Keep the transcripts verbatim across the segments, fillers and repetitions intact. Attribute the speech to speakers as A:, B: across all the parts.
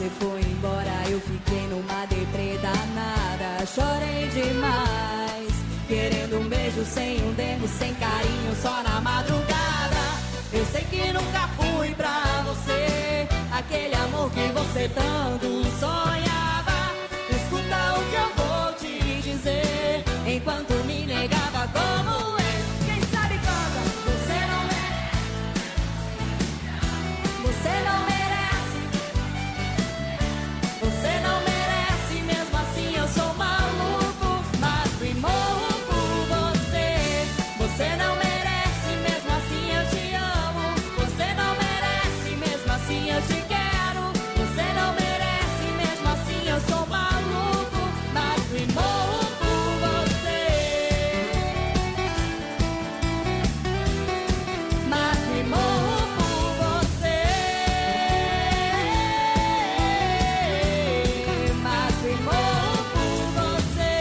A: você foi embora, eu fiquei numa deprê danada. Chorei demais, querendo um beijo sem um dedo, sem carinho, só na madrugada. Eu sei que nunca fui pra você aquele amor que você tanto sonhava. Escuta o que eu vou te dizer, enquanto me negava como eu. Quem sabe canta. Você não merece, você não merece, você não merece. Mesmo assim eu sou maluco, mato e morro por você. Você não merece, mesmo assim eu te amo. Você não merece, mesmo assim eu te quero. Você não merece, mesmo assim eu sou maluco, mato e morro por você. Mato e morro por você. Mato e morro por você.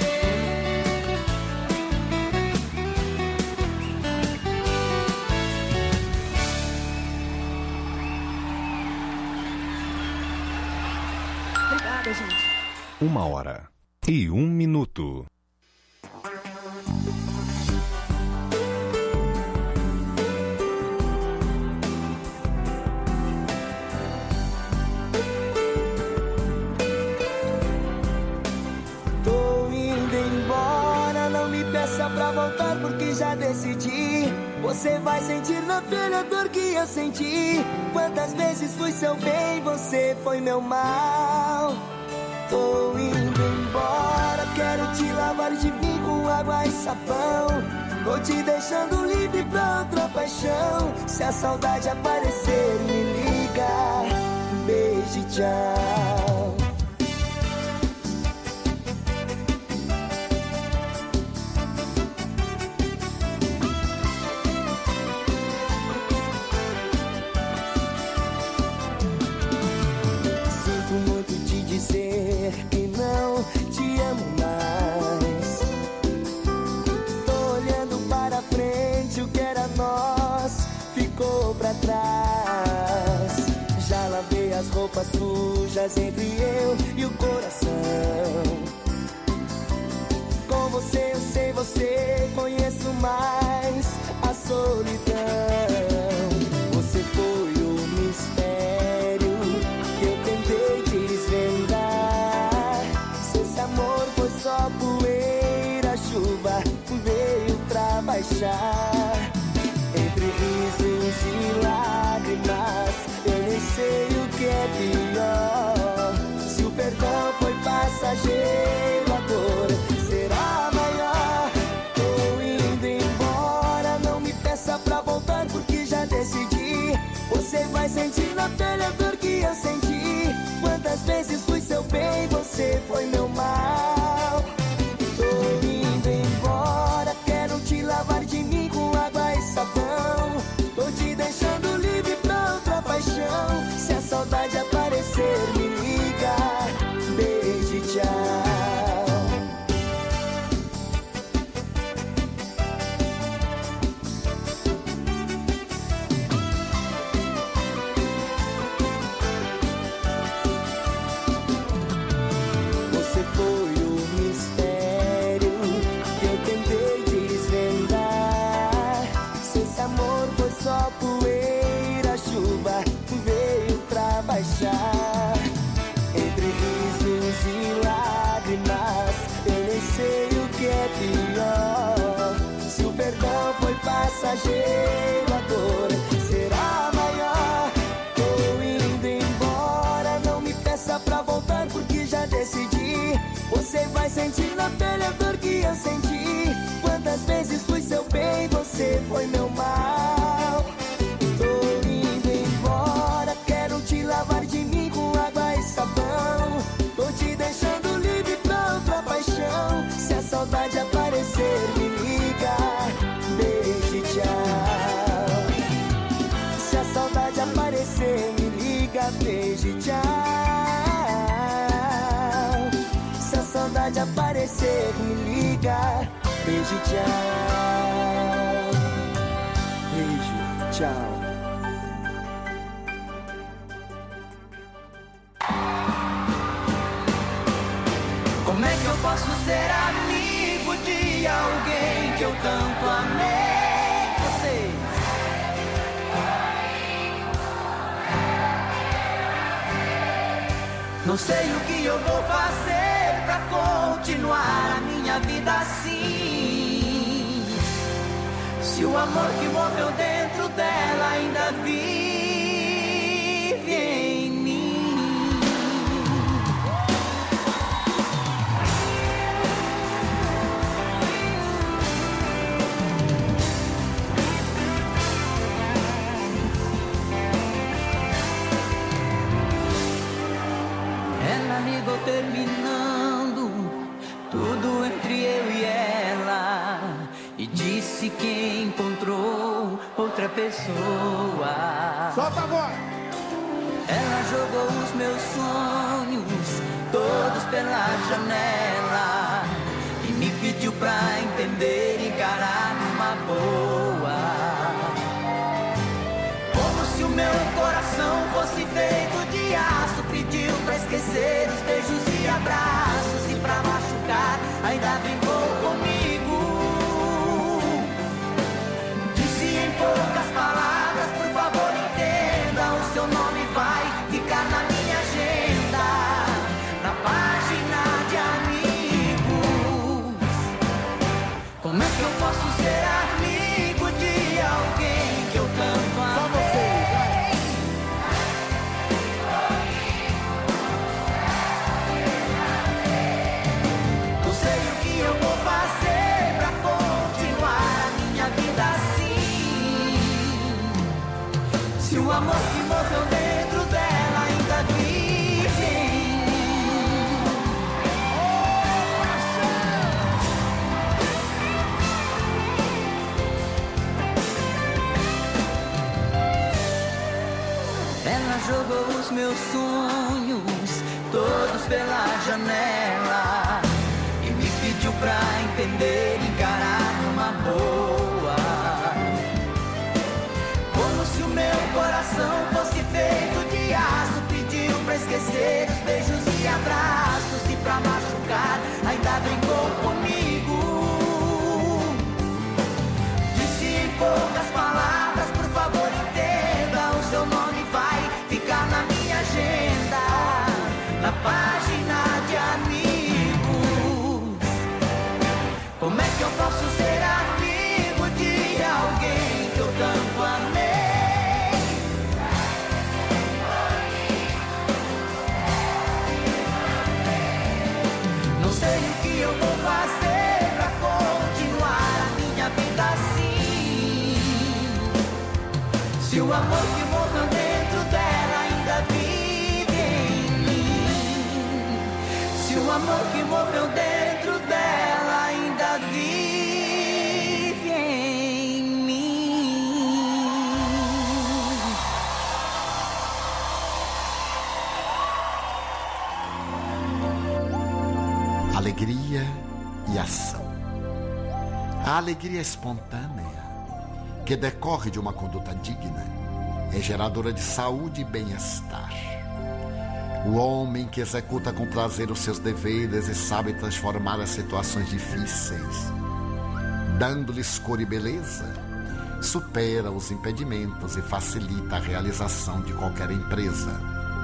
A: Obrigada, gente.
B: Uma hora e um minuto.
C: Tô indo embora, não me peça pra voltar porque já decidi. Você vai sentir na pele a dor que eu senti. Quantas vezes fui seu bem, você foi meu mal. Tô indo embora, quero te lavar de mim com água e sabão. Tô te deixando livre pra outra paixão. Se a saudade aparecer, me liga. Beijo e tchau. Sinto muito te dizer que não te amo mais. Tô olhando para frente, o que era nós ficou pra trás. Já lavei as roupas sujas entre eu e o coração. Com você eu sei, você conheço mais a solidão. Você foi o mistério que eu tentei desvendar. Se esse amor foi só poeira, a chuva veio pra baixar. Entre risos e lágrimas, eu nem sei o que é pior. Se o perdão foi passageiro, a dor será maior. Tô indo embora, não me peça pra voltar porque já decidi. Você vai sentir na pele a dor que eu senti. Quantas vezes fui seu bem, você foi meu mal. Tô indo embora, quero te lavar de mim com água e sabão. Tô te deixando livre pra outra paixão. Se a saudade aparecer, me liga. Beijo e tchau. Você foi o mistério que eu tentei desvendar. Se esse amor foi só poeira, a chuva veio pra baixar. Entre risos e lágrimas, eu nem sei o que é pior. Se o perdão foi passageiro, a dor será maior. Tô indo embora, não me peça pra voltar porque já decidi. Você vai sentir na pele a dor que eu senti. Quantas vezes fui seu bem, você foi meu mal. Tô indo embora, quero te lavar de mim com água e sabão. Tô te deixando livre pra outra paixão. Se a saudade aparecer, me liga. Beijo e tchau. Se a saudade aparecer, me liga. Beijo e tchau. Se a saudade aparecer, me liga. Beijo e tchau. Beijo, tchau. Como é que eu posso ser amigo de alguém que eu tanto amei? Vocês. Não sei o que eu vou fazer pra continuar a minha vida assim. Se o amor que morreu dentro dela ainda vive em mim. Ela ligou terminando tudo entre eu e ela e disse que encontrou outra pessoa.
D: Solta agora!
C: Ela jogou os meus sonhos todos pela janela e me pediu pra entender e encarar numa boa. Como se o meu coração fosse feito de aço, pediu pra esquecer os beijos e abraços e pra machucar ainda brincou comigo. Disse em poucas palavras, por favor entenda, o seu nome vai ficar na minha agenda, na página de amigos. Como é que eu posso ser amigo de alguém que eu tanto amei? Não sei o que eu vou fazer pra continuar a minha vida assim. Se o amor que morreu dentro dela ainda vive em mim. Ela jogou os meus sonhos todos pela janela e me pediu pra entender e encarar numa boa. Como se o meu coração fosse feito de aço, pediu pra esquecer os beijos e abraços e pra machucar ainda brincou comigo. Disse em poucas palavras, por favor entenda, o seu nome vai ficar na minha agenda, na página de amigos. Como é que eu posso ser amigo de alguém que eu tanto amei? Não sei o que eu vou fazer pra continuar a minha vida assim. Se o amor que morreu dentro dela ainda vive em mim. Se o amor que morreu dentro dela ainda vive em mim.
E: Alegria e ação. A alegria espontânea, que decorre de uma conduta digna, é geradora de saúde e bem-estar. O homem que executa com prazer os seus deveres e sabe transformar as situações difíceis, dando-lhes cor e beleza, supera os impedimentos e facilita a realização de qualquer empresa.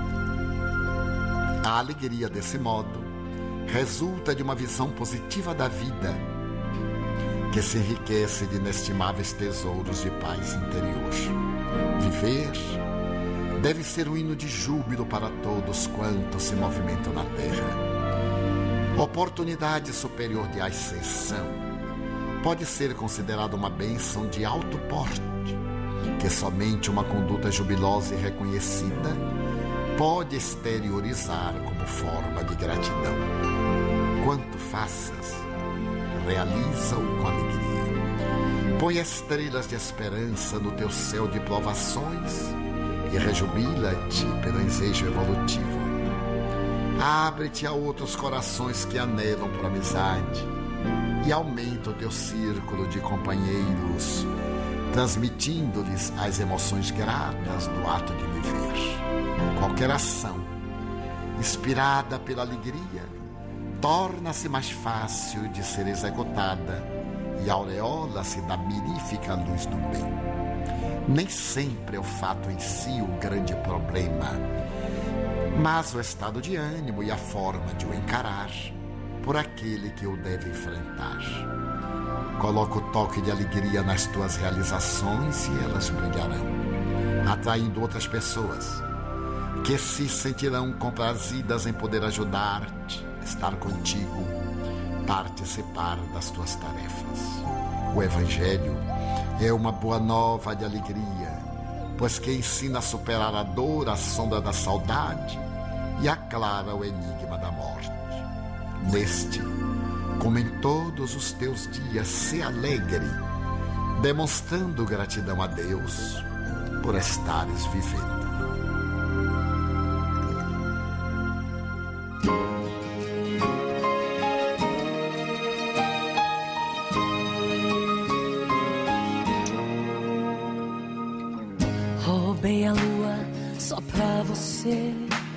E: A alegria, desse modo, resulta de uma visão positiva da vida, que se enriquece de inestimáveis tesouros de paz interior. Viver deve ser um hino de júbilo para todos quantos se movimentam na terra. Oportunidade superior de ascensão pode ser considerada uma bênção de alto porte, que somente uma conduta jubilosa e reconhecida pode exteriorizar como forma de gratidão. Quanto faças, realiza-o com alegria. Põe estrelas de esperança no teu céu de provações e rejubila-te pelo ensejo evolutivo. Abre-te a outros corações que anelam por amizade e aumenta o teu círculo de companheiros, transmitindo-lhes as emoções gratas do ato de viver. Qualquer ação inspirada pela alegria torna-se mais fácil de ser executada e aureola-se da mirífica luz do bem. Nem sempre é o fato em si o grande problema, mas o estado de ânimo e a forma de o encarar por aquele que o deve enfrentar. Coloca o toque de alegria nas tuas realizações e elas brilharão, atraindo outras pessoas que se sentirão comprazidas em poder ajudar-te, estar contigo, participar das tuas tarefas. O Evangelho é uma boa nova de alegria, pois que ensina a superar a dor, a sombra da saudade e aclara o enigma da morte. Neste, como em todos os teus dias, se alegre, demonstrando gratidão a Deus por estares vivendo.
A: Roubei a lua só pra você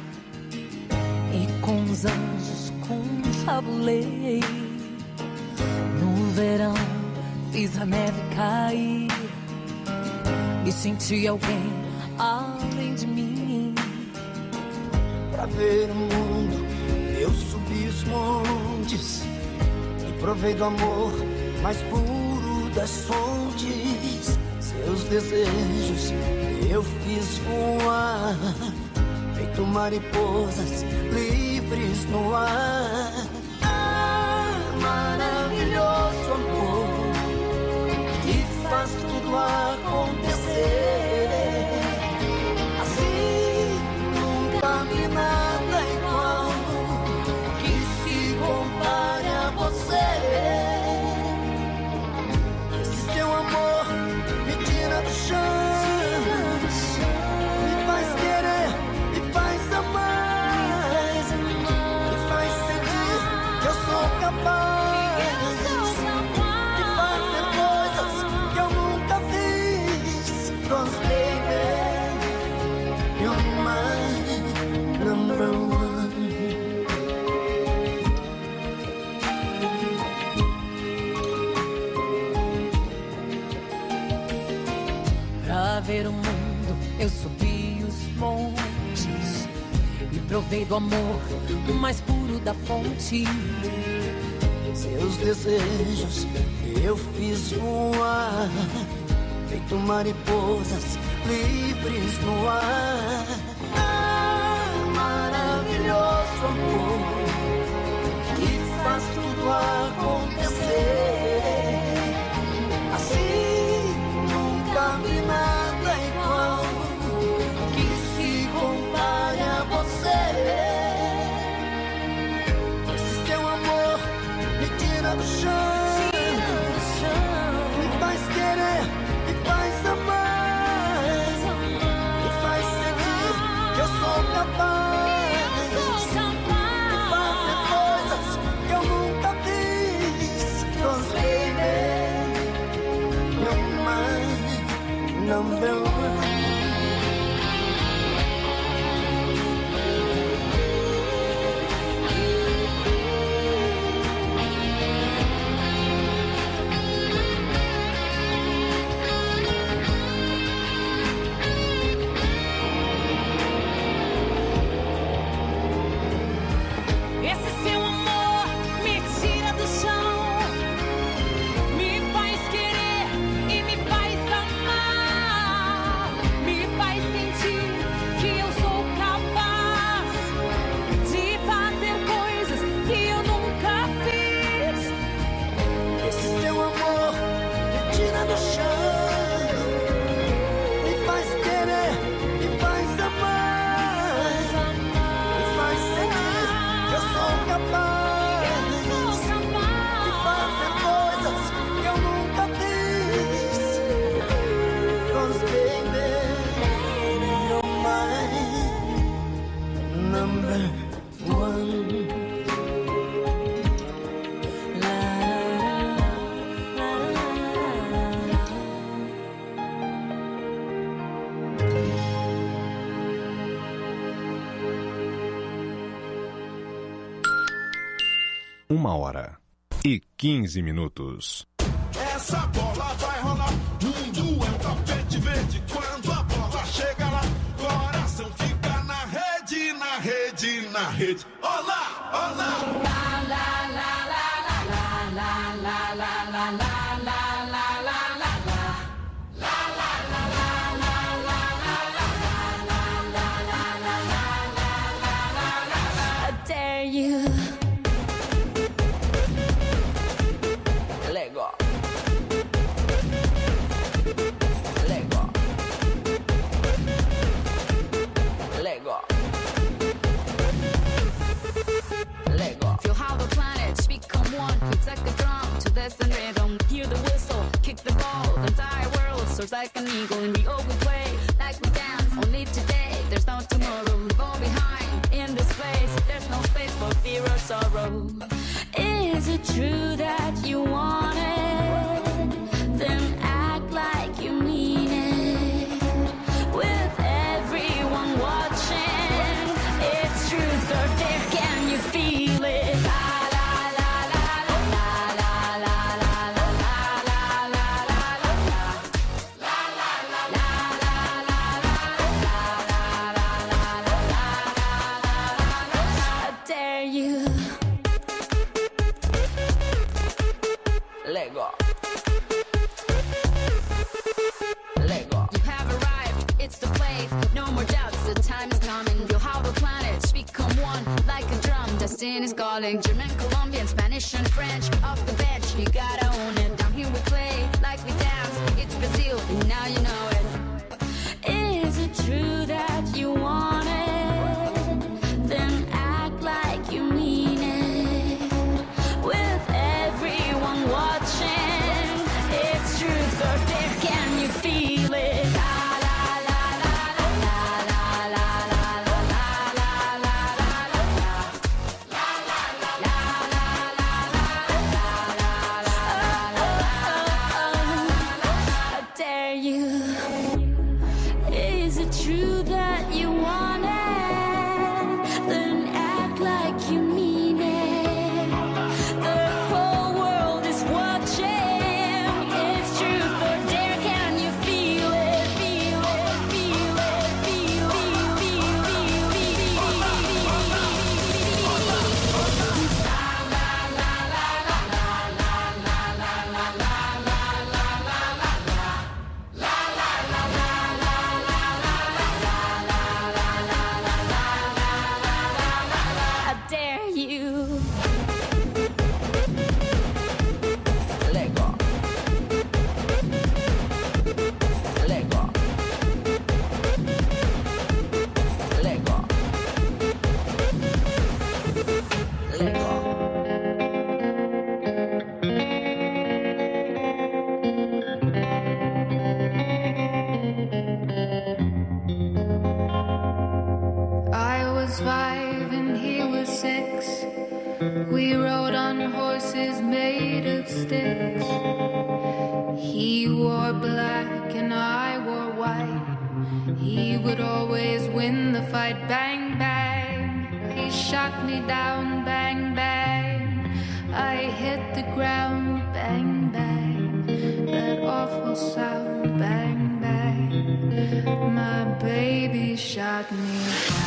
A: e com os anjos confabulei. No verão fiz a neve cair e senti alguém além de mim.
C: Pra ver o mundo eu subi os montes e provei do amor mais puro das fontes. Seus desejos eu fiz voar, feito mariposas livres no ar. Ah, maravilhoso amor que faz tudo acontecer. Assim nunca vi nada igual que se compare a você. Esse seu amor me tira do chão, me faz querer, me faz amar, me faz sentir que eu sou capaz de fazer coisas que eu nunca fiz. 'Cause baby, you're my number one.
A: Pra ver o mundo eu subi os montes e provei do amor o mais puro da fonte.
C: Seus desejos eu fiz voar, feito mariposas livres no ar. Ah, maravilhoso amor que faz tudo acontecer. Assim nunca vi nada igual que se compare a você. Esse seu amor me tira do chão, me faz querer, me faz amar, me faz sentir que eu sou capaz de fazer coisas que eu nunca fiz. 'Cause baby, you're my number one.
A: Esse seu amor me tira do chão, me faz querer e me faz amar, me faz sentir que eu sou capaz de fazer coisas que eu nunca fiz.
C: Esse seu amor me tira do chão, me faz querer, me faz amar, me faz sentir que eu sou capaz de fazer coisas que eu nunca fiz. 'Cause baby, you're my number one.
B: Uma hora e quinze minutos.
D: Essa bola vai rolar, mundo é um tapete verde. Quando a bola chega lá, coração fica na rede, na rede, na rede. Olá, olá!
A: La la la la la la la la la la la la la la. You Lego Lego Lego Lego. Feel how the planets become one. It's like a drum to this and rhythm. Hear the whistle, kick the ball. The entire world soars like an eagle, and we all play like we dance. Only today, there's no tomorrow. We fall behind in this place. There's no space for fear or sorrow. Is it true that you want it? Then act like you mean it. With everyone watching, it's truth or dare. Can you feel it? La la la la la la la la la la la la la. I dare you. Lego. Lego. You have arrived, it's the place. No more doubts, the time is coming. Feel how the planets become one. Like a drum, destiny's calling. German, Colombian, Spanish and French. Off the bench, you gotta own it. Down here we play, like we dance. It's Brazil, and now you know it. Is it true that you want it? Then act like you mean it. With everyone watching, it's truth or dare. Can you feel it? La la la la la la la la la la la la. I dare you. Is it true that you want it? Then act like you mean it. The whole world is watching. It's truth or dare. Can you feel it? Feel it, feel it, feel it, feel it, feel it. La la la la la la la la la la la I dare you. Lego. Lego. Lego. Lego.
F: I was five and he was six. We rode on horses made of sticks. He wore black and I wore white. He would always win the fight. Bang, bang. He shot me down. Bang, bang. I hit the ground. Bang, bang. That awful sound. Bang, bang. My baby shot me down.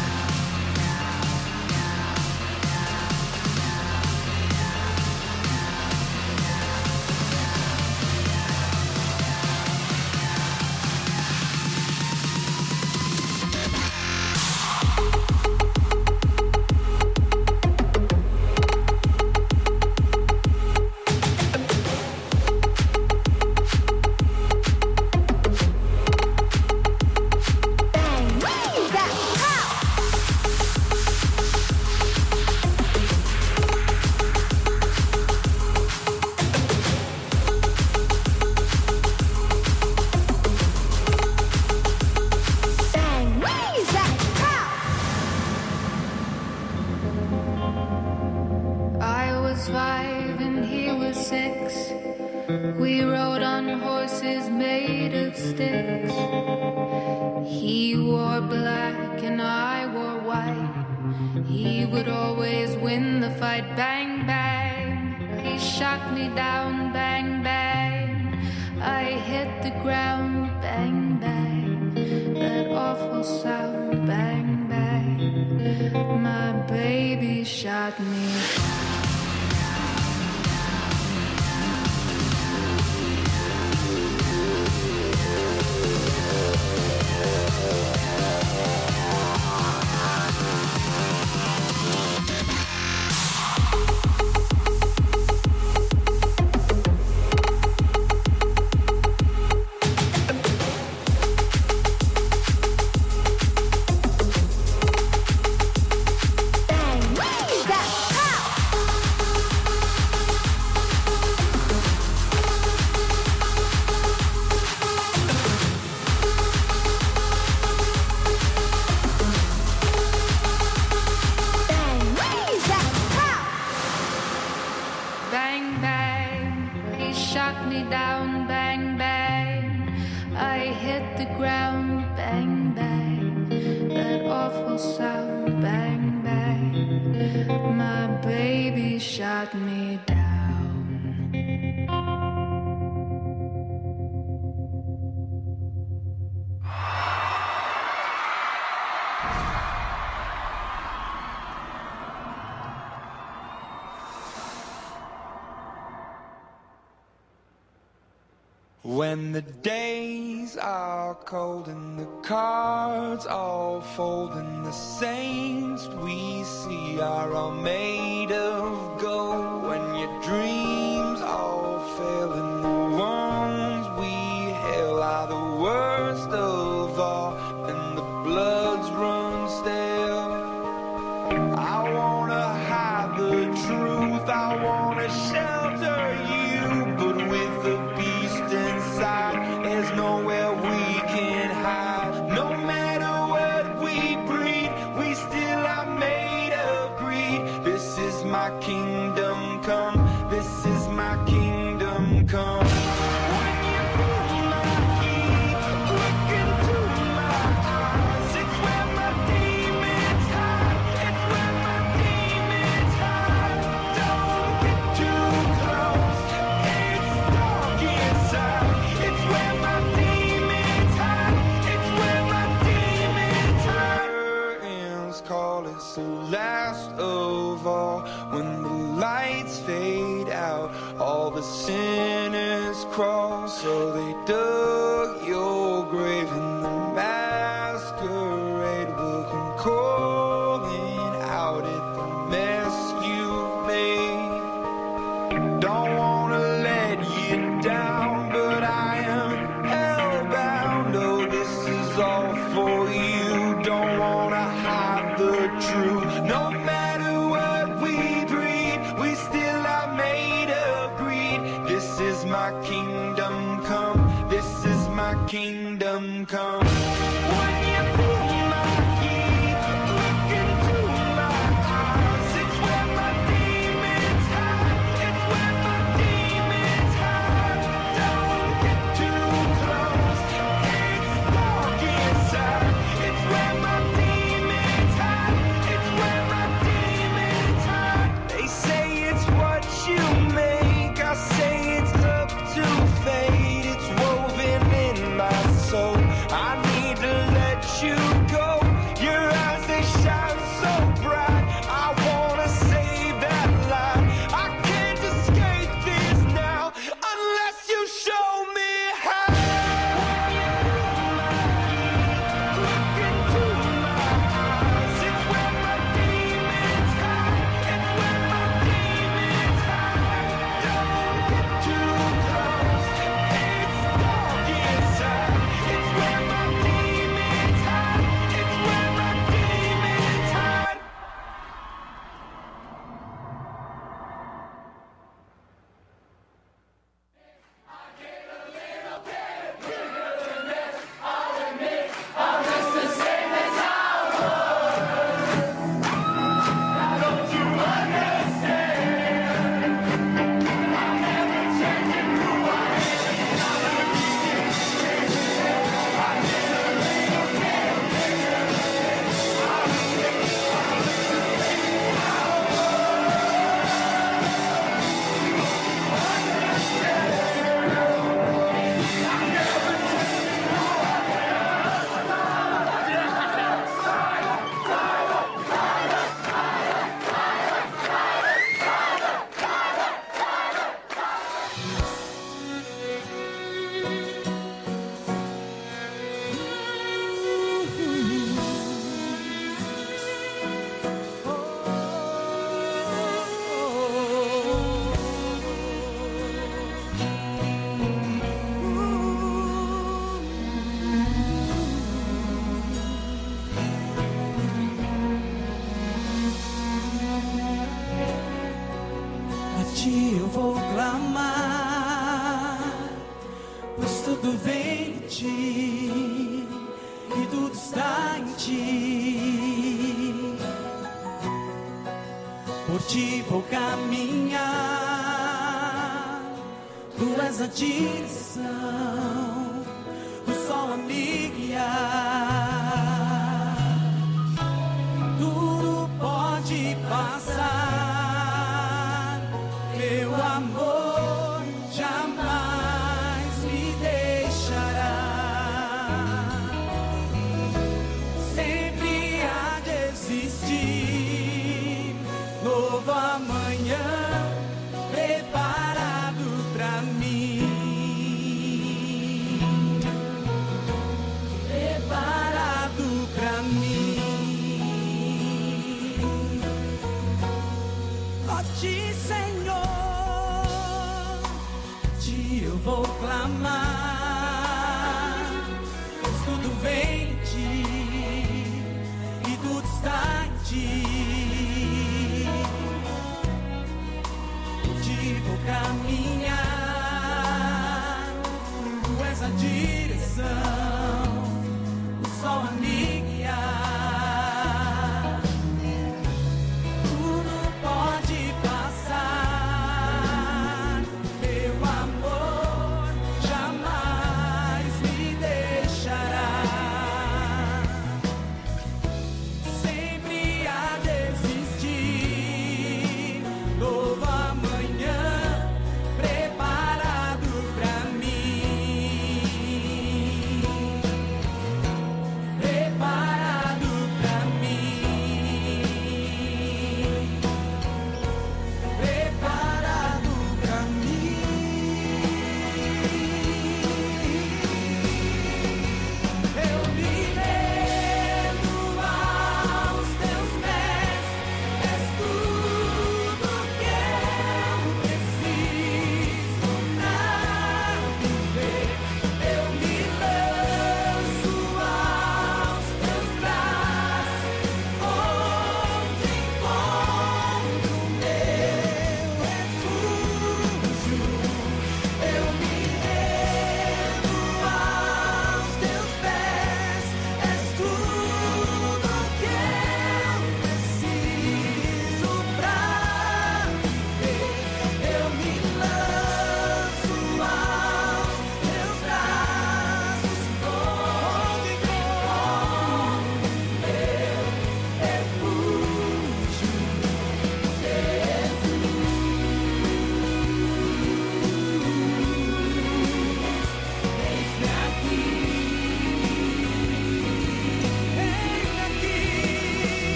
F: We rode on horses made of sticks. He wore black and I wore white. He would always win the fight. Bang, bang. he shot me down, bang, bang. I hit the ground, bang, bang. That awful sound, bang, bang. My baby shot me down.
G: When the days are cold and the cards all fold and the saints we see are all made of gold, when your dreams all fail and the ones we hail are the worst of all and the bloods run stale, I wanna hide the truth, I wanna shelter you, but with the beast inside, there's nowhere we can hide. No matter what we breed, we still are made of greed. This is my kingdom come, this is my kingdom come. When you pull my key, look into my eyes, it's where my demons hide, it's where my demons hide. Don't get too close, it's dark inside. It's where my demons hide, it's where my demons hide. Curtains call, it's the last of all. When the lights fade out, all the sinners crawl. So they dug your grave in the masquerade will come calling out at the mess you've made. Don't wanna let you down, but I am hellbound. Oh, this is all for you. Don't wanna hide the truth. No matter what we breed, we still are made of greed. This is my kingdom come, this is my kingdom come. When you pull my key, look into my eyes, it's where my demons hide, it's where my demons hide. Don't get too close, it's dark inside, it's where my demons hide, it's where my
H: ti eu vou clamar, pois tudo vem de ti e tudo está em ti. Por ti vou caminhar, tu és a direção, o sol a me guiar. Tudo pode passar, meu amor jamais me deixará. Sempre há de existir novo amanhã preparado pra mim, preparado pra mim. Ó ti, Senhor, ti eu vou clamar, pois tudo vem de ti e tudo está em ti. Por ti vou caminhar, tu és a direção, o sol a me guiar. Tudo pode passar, meu amor jamais me deixará. Sempre há de existir novo amanhã preparado pra mim,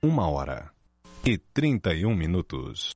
B: Uma hora e trinta e um minutos.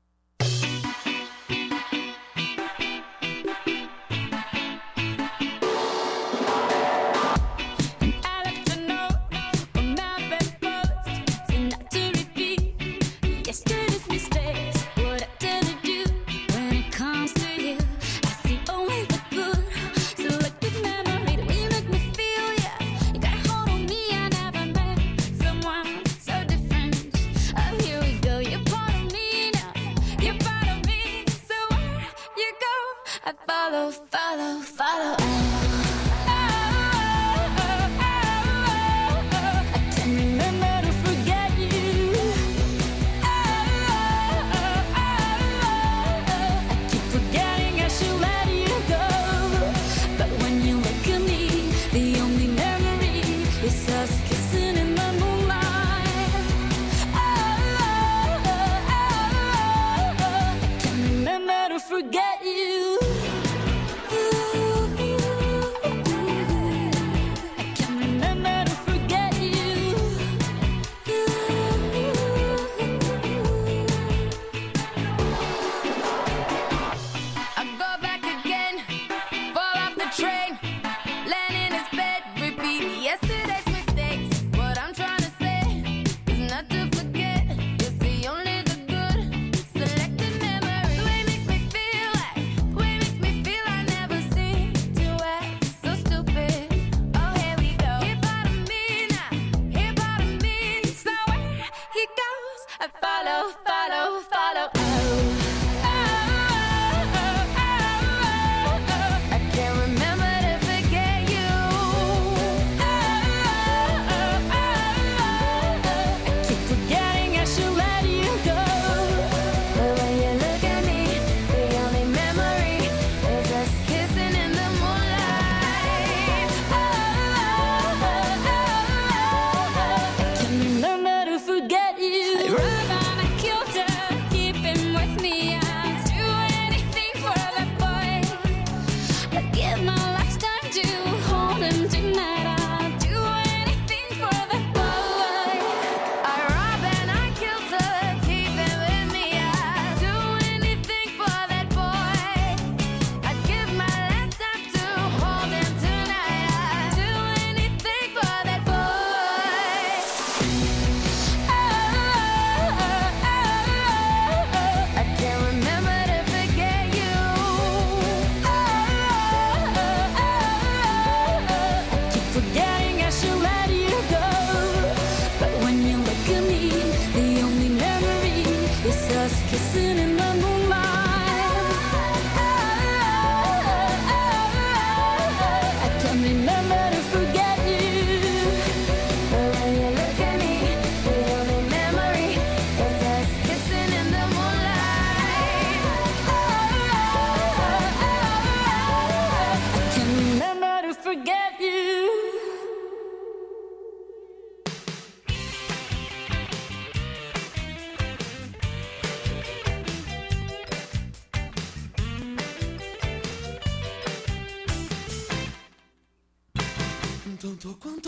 D: Tanto quanto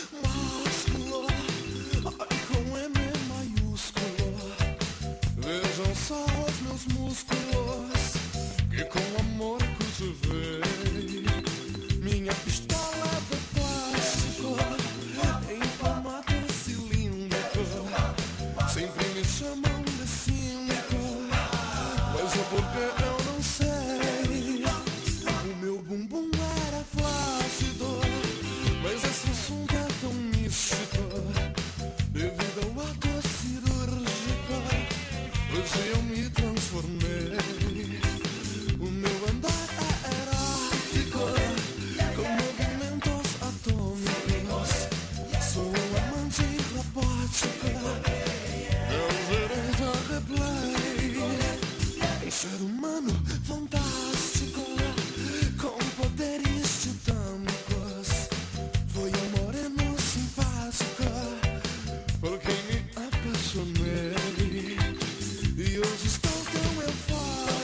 D: másculo, ai com M maiúsculo. Vejam só os meus músculos, que com amor cultivei. Minha pistola de plástico, em formato cilíndrico. Sempre me chamam de cínico, mas é porque eu não sei. O meu bumbum era flácido, mas esse assunto é tão místico. Devido ao ato cirúrgico, hoje eu me transformei. O meu andar é erótico, com movimentos atômicos. Sou um amante robótico, é o gerente replay. Um ser humano fantástico, com poderes titânicos. Foi um moreno simpático, por quem me apaixonei. E hoje estou tão eufórico.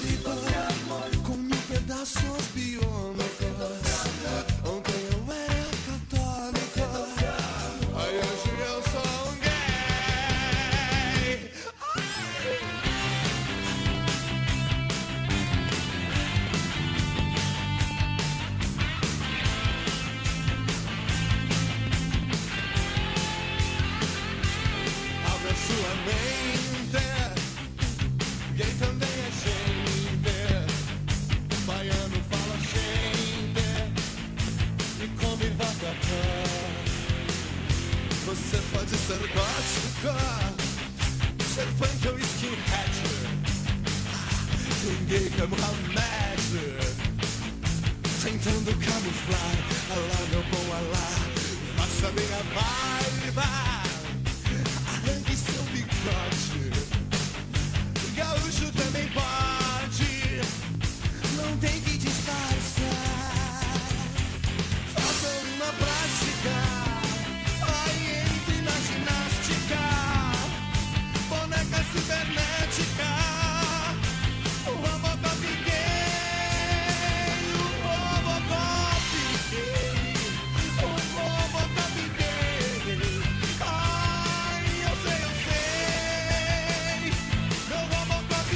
D: ser funk ou skinhead, ninguém quer Mohamed, tentando camuflar. Alá, meu bom Alá, faça bem a vibe, arranque seu bigode. Gaúcho também pode, não tem que disfarçar. Faça uma prática, aí entre na ginástica, boneca cibernética, o Robocop gay, o Robocop gay, o Robocop gay. Ai, eu sei, eu sei, meu Robocop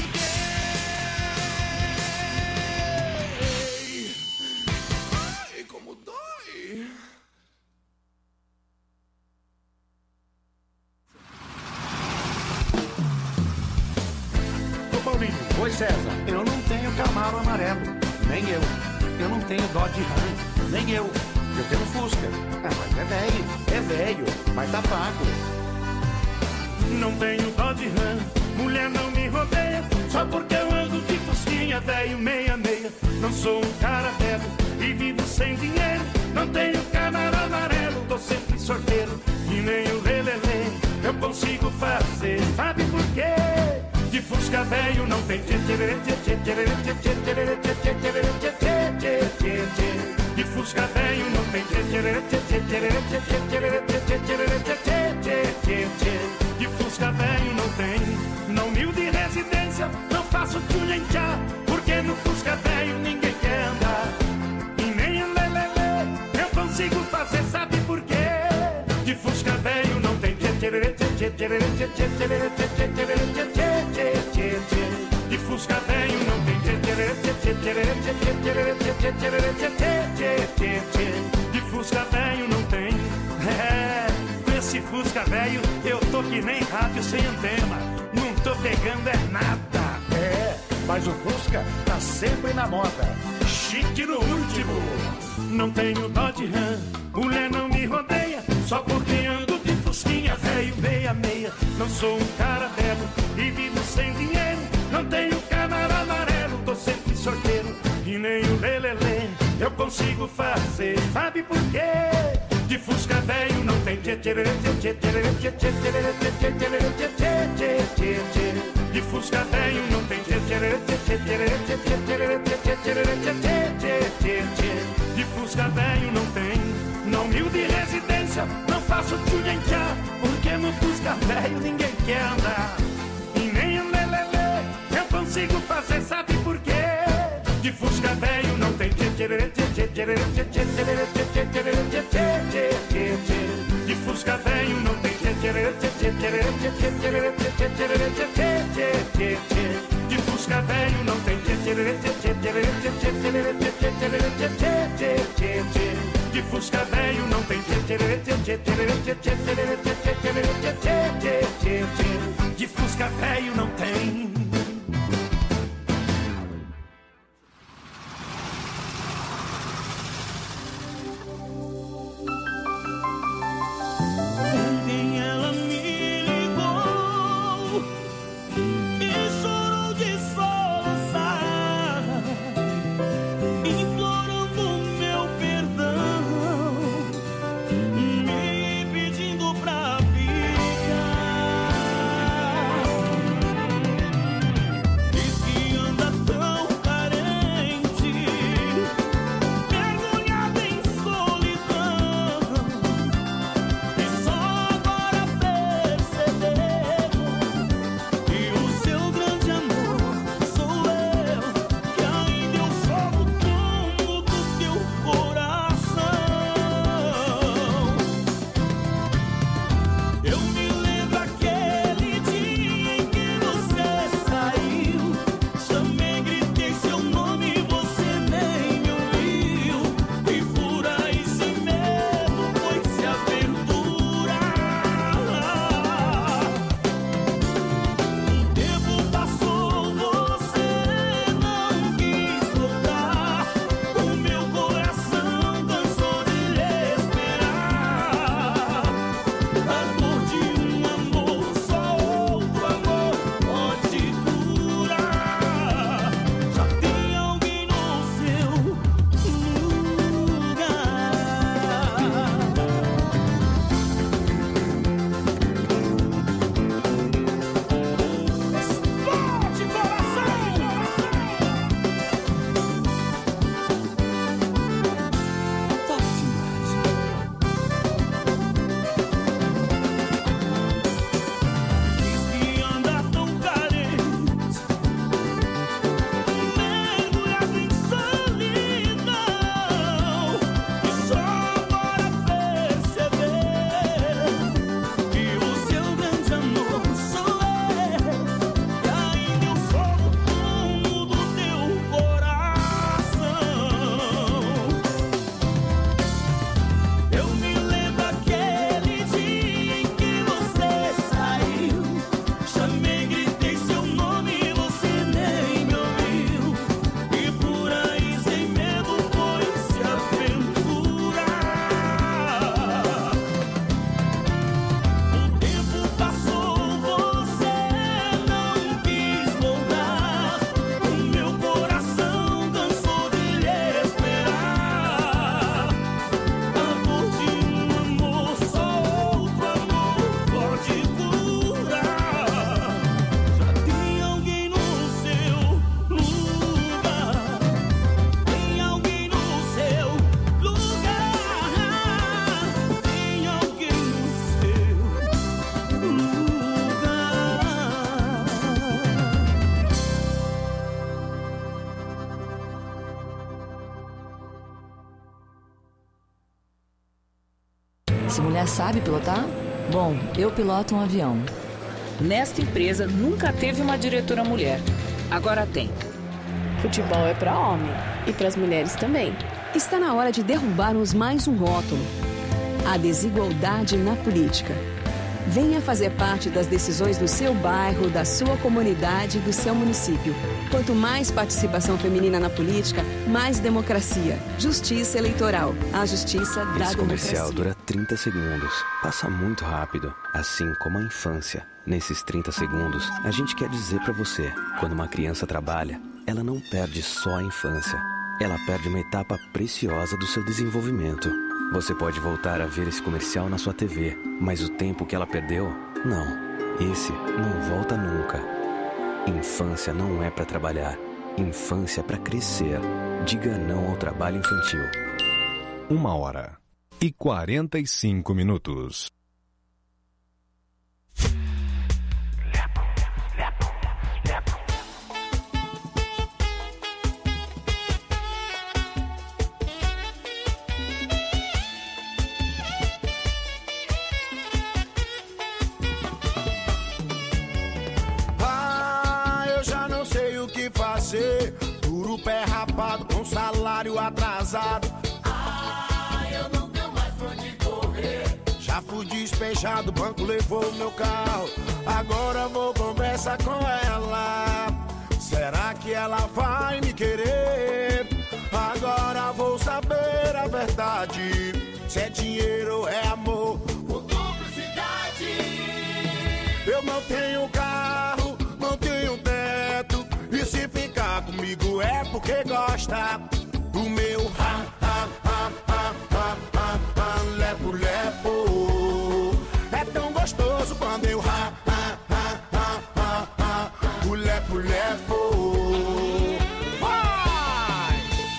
D: gay. Ai, como dói.
I: Ô Paulinho, oi César, eu não tenho Camaro amarelo, nem eu. Eu não tenho Dodge Ram, nem eu. Eu tenho Fusca. Ah, mas é velho, é velho, mas tá pago. Não tenho Dodge Ram, mulher não me rodeia, só porque eu ando de Fusquinha, velho meia meia. Não sou um cara velho e vivo sem dinheiro. Não tenho Camaro amarelo, tô sempre sorteiro e nem o lelele eu consigo fazer. Sabe por quê? De Fusca velho não tem tchê tchê tchê tchê tchê tchê tchê tchê tchê tchê tchê. De Fusca velho não tem tchê tchê tchê tchê tchê tchê tchê tchê tchê tchê. De Fusca velho não tem. Na humilde residência não faço tchulhenchá, porque no Fusca velho ninguém quer andar. E nem o lelele eu consigo fazer, sabe por quê? De Fusca velho não tem tchê tchê tchê tchê tchê tchê tchê tchê tchê tchê. De Fusca velho não tem tchê tchê tchê tchê tchê tchê tchê tchê tchê. De Fusca velho não tem. É, com esse Fusca velho eu tô que nem rádio sem antena, não tô pegando é nada. É, mas o Fusca tá sempre na moda, chique no último. Não tenho Dodge Ram, mulher não me rodeia, só porque ando de Fusquinha velho meia meia. Não sou um cara velho e vivo sem dinheiro. Não tenho Camaro amarelo, tô sempre sorteiro e nem o lelele eu consigo fazer. Sabe por quê? De Fusca velho não tem tchê tchê tchê tchê tchê tchê tchê tchê tchê. De Fusca velho não tem tchê tchê tchê tchê tchê tchê tchê. De Fusca velho não tem. Na humilde residência não faço tchulhenchá, porque no Fusca velho ninguém quer andar. E nem o lelele eu consigo fazer, sabe por quê? De Fusca velho não tem tchê tchê tchê tchê tchê tchê tchê tchê tchê. De Fusca velho não tem tchê tchê tchê tchê tchê tchê tchê tchê. De Fusca velho não tem tchê tchê tchê tchê tchê tchê tchê. De Fusca velho não tem tchê tchê tchê tchê tchê tchê tchê. De Fusca velho não tem.
H: Ontem ela me ligou e chorou de soluçar, implorando meu perdão, me pedindo pra
J: Se mulher sabe pilotar? Bom, eu piloto um avião.
K: Nesta empresa nunca teve uma diretora mulher. Agora tem.
L: Futebol é para homem e para as mulheres também.
M: Está na hora de derrubarmos mais um rótulo: a desigualdade na política. Venha fazer parte das decisões do seu bairro, da sua comunidade, do seu município. Quanto mais participação feminina na política, mais democracia. Justiça eleitoral. A justiça da democracia.
N: Esse comercial dura trinta segundos. Passa muito rápido, assim como a infância. Nesses trinta segundos, a gente quer dizer pra você: quando uma criança trabalha, ela não perde só a infância. Ela perde uma etapa preciosa do seu desenvolvimento. Você pode voltar a ver esse comercial na sua T V, mas o tempo que ela perdeu, não. Esse não volta nunca. Infância não é pra trabalhar. Infância é pra crescer. Diga não ao trabalho infantil.
B: Uma hora e quarenta e cinco minutos.
O: Duro pé rapado com salário atrasado.
H: Ah, eu não tenho mais pra onde correr.
O: Já fui despejado, o banco levou meu carro. Agora vou conversar com ela. Será que ela vai me querer? Agora vou saber a verdade. Se é dinheiro ou é amor
H: por cumplicidade.
O: Eu não tenho carro, não tenho teto. E se ficar comigo é porque gosta do meu ha, ha, ha, ha, ha, ha, ha, lepo, lepo. É tão gostoso quando eu ha, ha, ha, ha, ha, ha, o lepo, lepo. Vai!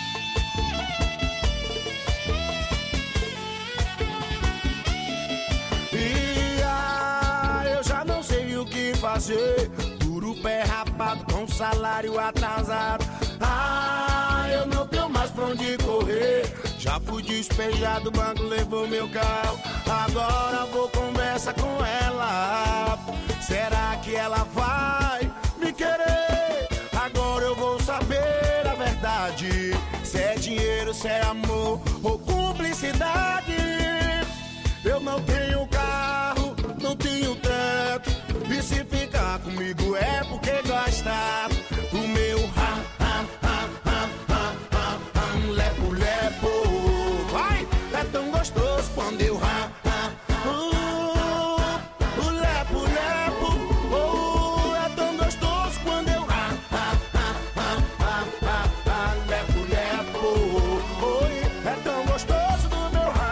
O: E ah, eu já não sei o que fazer. Pé rapado com salário atrasado. Ah, eu não tenho mais pra onde correr. Já fui despejado, o banco levou meu carro. Agora vou conversar com ela. Será que ela vai me querer? Agora eu vou saber a verdade. Se é dinheiro, se é amor ou cumplicidade. Eu não tenho carro, não tenho teto. E se ficar comigo é porque gosta do meu ha, ha, ha, ha, ha, ha, ha, lepo, lepo. Vai, é tão gostoso quando eu ha, ha, uh, o lepo, lepo. Oh, é tão gostoso quando eu ha, ha, ha, ha, ha, ha, ha, lepo, lepo. Oi, é tão gostoso do meu ha.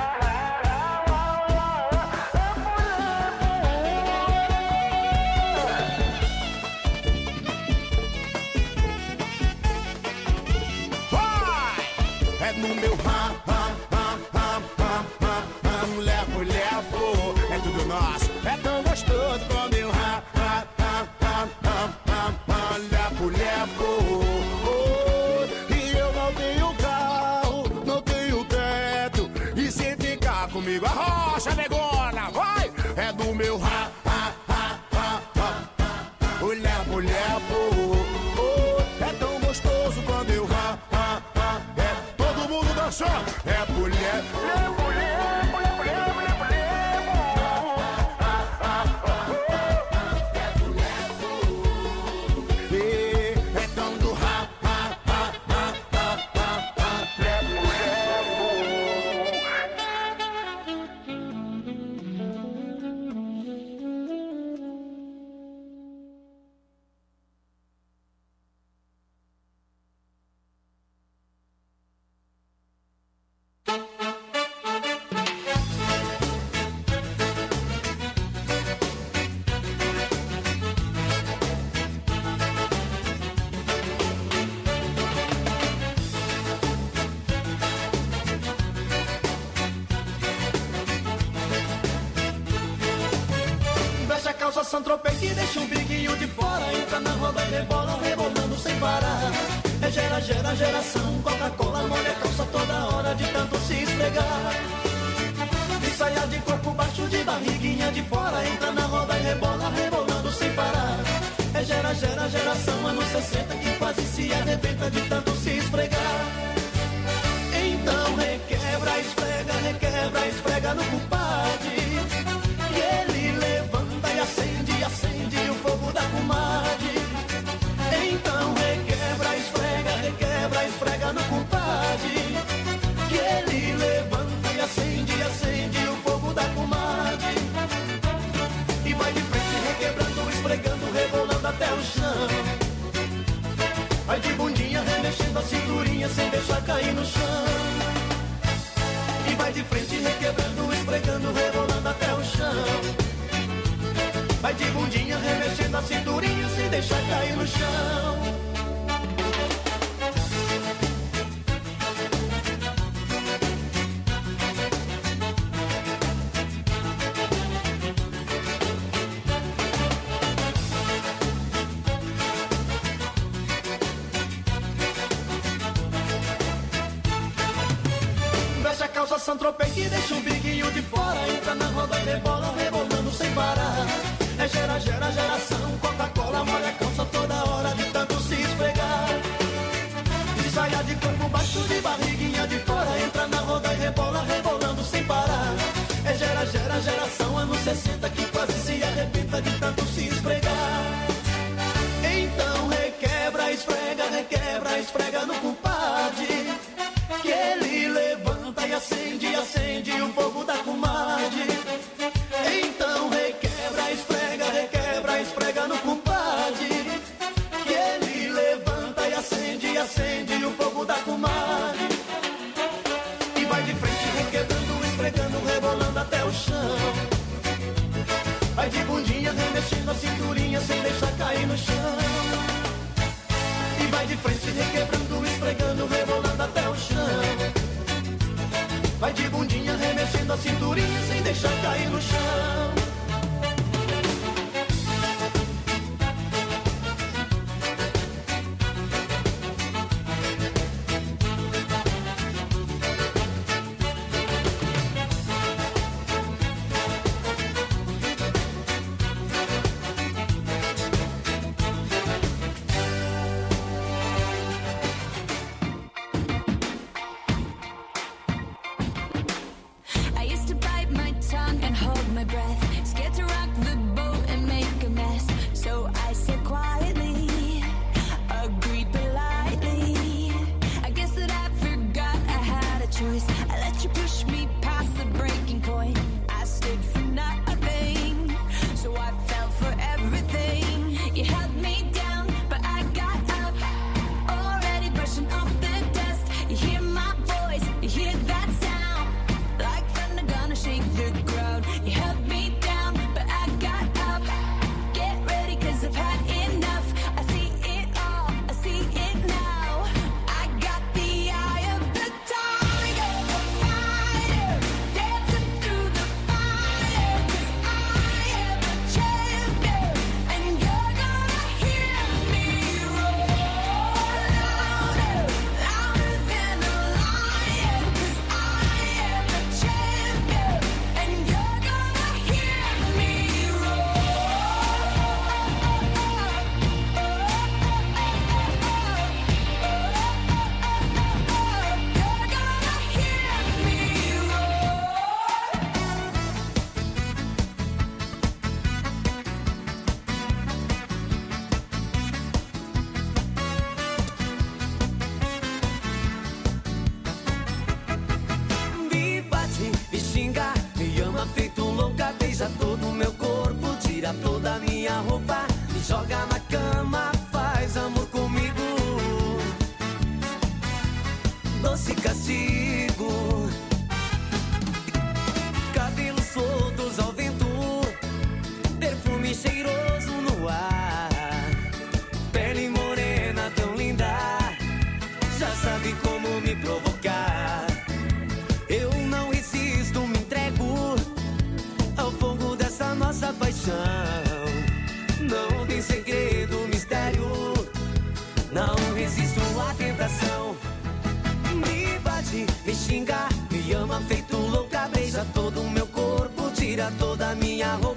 O: No meu ha, ha, ha, ha, ha, ha, ha, lepo, lepo. É tudo nosso, é tão gostoso quando eu ha, ha, ha, ha, ha, ha, ha, lepo, lepo. Oh, e eu não tenho carro, não tenho teto. E se ficar comigo a rocha negona, vai! É do meu ha, ha, ha, ha, ha, ha, o lepo, lepo. Oh, é tão gostoso quando eu ha, ha, ha, é todo mundo dançou. É mulher, mulher, mulher, mulher, mulher, mulher, mulher. É tão do ha, ha, ha, ha, ha, ha, ha, lepo,
H: Saint-Tropez que deixa um biquinho de fora. Entra na roda e rebola, rebolando sem parar. É gera, gera, geração. Coca-Cola molha a calça toda hora de tanto se esfregar. E sai de fora, entra na roda e rebola, rebolando sem parar. É gera, gera, geração anos sessenta que quase se arrebenta de tanto se esfregar. Então requebra, esfrega, requebra, esfrega no compadre, que ele levanta e acende, acende o fogo da comadre. Então requebra, esfrega, requebra, esfrega no compadre, que ele levanta e acende, acende o fogo da comadre. E vai de frente requebrando, esfregando, rebolando até o chão. Vai de bundinha remexendo a cinturinha sem deixar cair no chão. E vai de frente requebrando, esfregando, rebolando até o chão. Vai de bundinha remexendo a cinturinha sem deixar cair no chão. Saint-Tropez que deixa o biguinho de fora, entra na roda e rebola, rebolando sem parar. É gera, gera, geração, Coca-Cola, molha a calça toda hora de tanto se esfregar. E saia de corpo baixo, de barriguinha de fora, entra na roda e rebola, rebolando sem parar. É gera, gera, geração, anos sessenta que quase se arrebenta de tanto se esfregar. Então requebra, esfrega, requebra, esfrega no compadre, que ele levanta e acende, acende o fogo da comadre. Então requebra, esfrega, requebra, esfrega no compadre, que ele levanta e acende, acende o fogo da comadre. E vai de frente requebrando, esfregando, rebolando até o chão. Vai de bundinha remexendo a cinturinha sem deixar cair no chão. E vai de frente requebrando, esfregando, rebolando até o chão. Vai de bundinha remexendo a cinturinha sem deixar cair no chão. Toda a minha roupa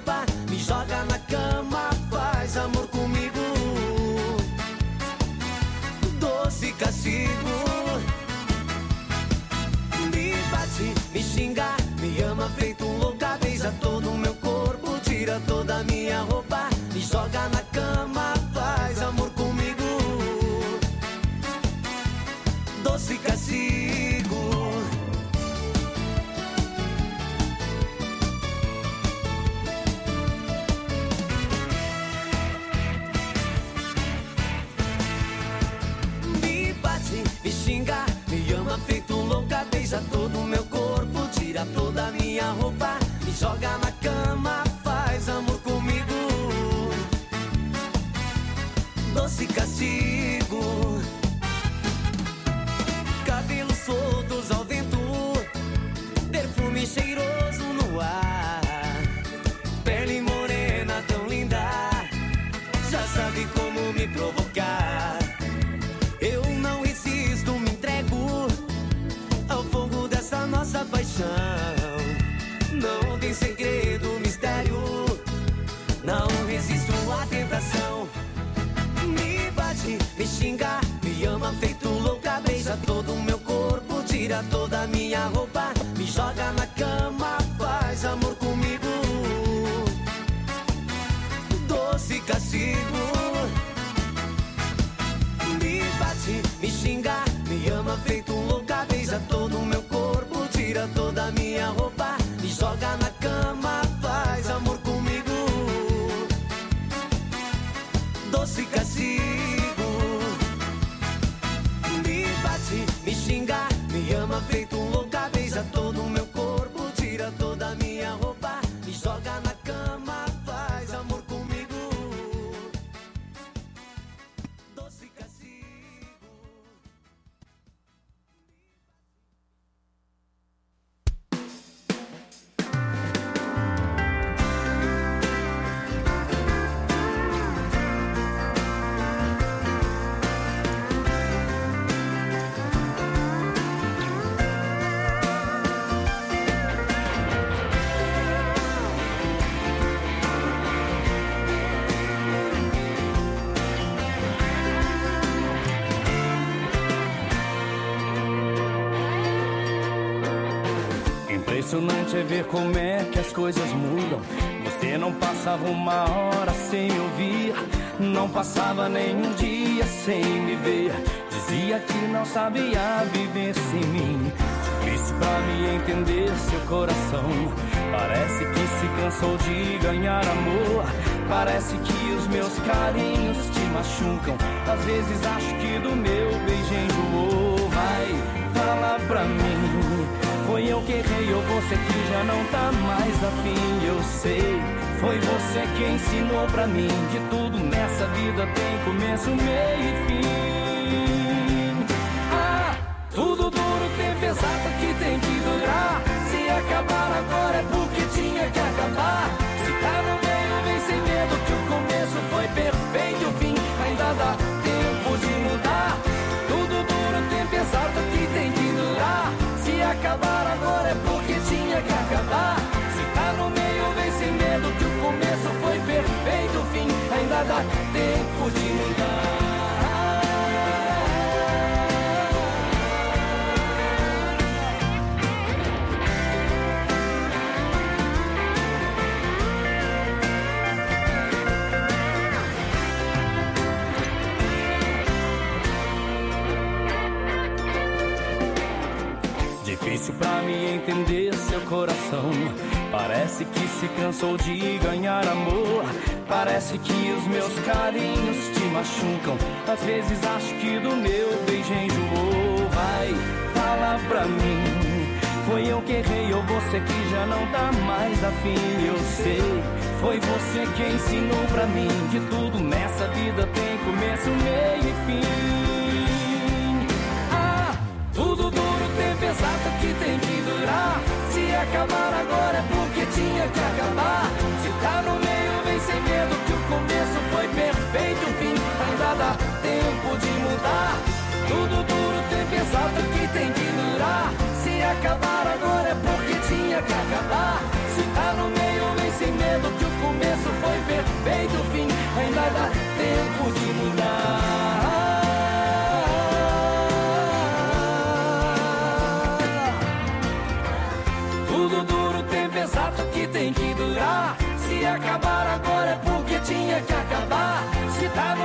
C: joga na cama, faz amor comigo. Doce castigo. Me bate, me xinga, me ama feito louca, beija todo o meu corpo, tira toda a minha roupa, me joga na cama, faz amor comigo. Doce castigo. Me bate, me xinga, me ama feito louca, beija todo o meu corpo, tira toda a minha roupa, me joga na cama, faz amor comigo. Doce castigo. Cabelos soltos ao vento, perfume cheiroso no ar, pele morena tão linda, já sabe como me provocar. Eu não resisto, me entrego ao fogo dessa nossa paixão. Não tem segredo, mistério, não resisto à tentação. Me bate, me xinga, me ama feito louca, beija todo o meu corpo, tira toda a minha roupa, me joga na cama, faz amor comigo. Doce castigo. Me bate, me xinga, me ama feito louca, beija todo o meu corpo, tira toda a minha roupa, me joga na cama, faz amor comigo. Doce castigo. Me bate, me xinga, me ama feito louca, beija todo o meu corpo, tira toda a minha roupa, me joga na cama, faz amor comigo. Doce castigo.
P: Impressionante é ver como é que as coisas mudam. Você não passava uma hora sem me ouvir, não passava nenhum dia sem me ver. Dizia que não sabia viver sem mim. Difícil pra me entender seu coração. Parece que se cansou de ganhar amor. Parece que os meus carinhos te machucam. Às vezes acho que do meu beijo enjoou. Vai, fala pra mim, foi eu que errei ou você que já não tá mais afim? Eu sei, foi você que ensinou pra mim que tudo nessa vida tem começo, meio e fim. Ah, tudo duro tem pesado que tem que durar. Se acabar agora é porque tinha que acabar. Se tá no meio vem sem medo que o começo foi perfeito, o fim ainda dá tempo de mudar. Tudo duro tem pesado que tem que durar. Se acabar agora é porque tinha que acabar. Se tá no meio vem sem medo que o começo foi perfeito, o fim ainda dá tempo de mudar. Difícil pra me entender seu coração. Parece que se cansou de ganhar amor. Parece que os meus carinhos te machucam. Às vezes acho que do meu beijo enjoou. Vai, fala pra mim, foi eu que errei ou você que já não tá mais afim? Eu sei, foi você que ensinou pra mim que tudo nessa vida tem começo, meio e fim. Ah, tudo duro tem pesado que tem que durar. Se acabar agora é porque tinha que acabar. Se tá no meio vem sem medo que o começo foi perfeito, o fim ainda dá tempo de mudar. Tudo duro tem pesado que tem que durar. Se acabar agora é porque tinha que acabar. Se tá no meio vem sem medo que o começo foi tá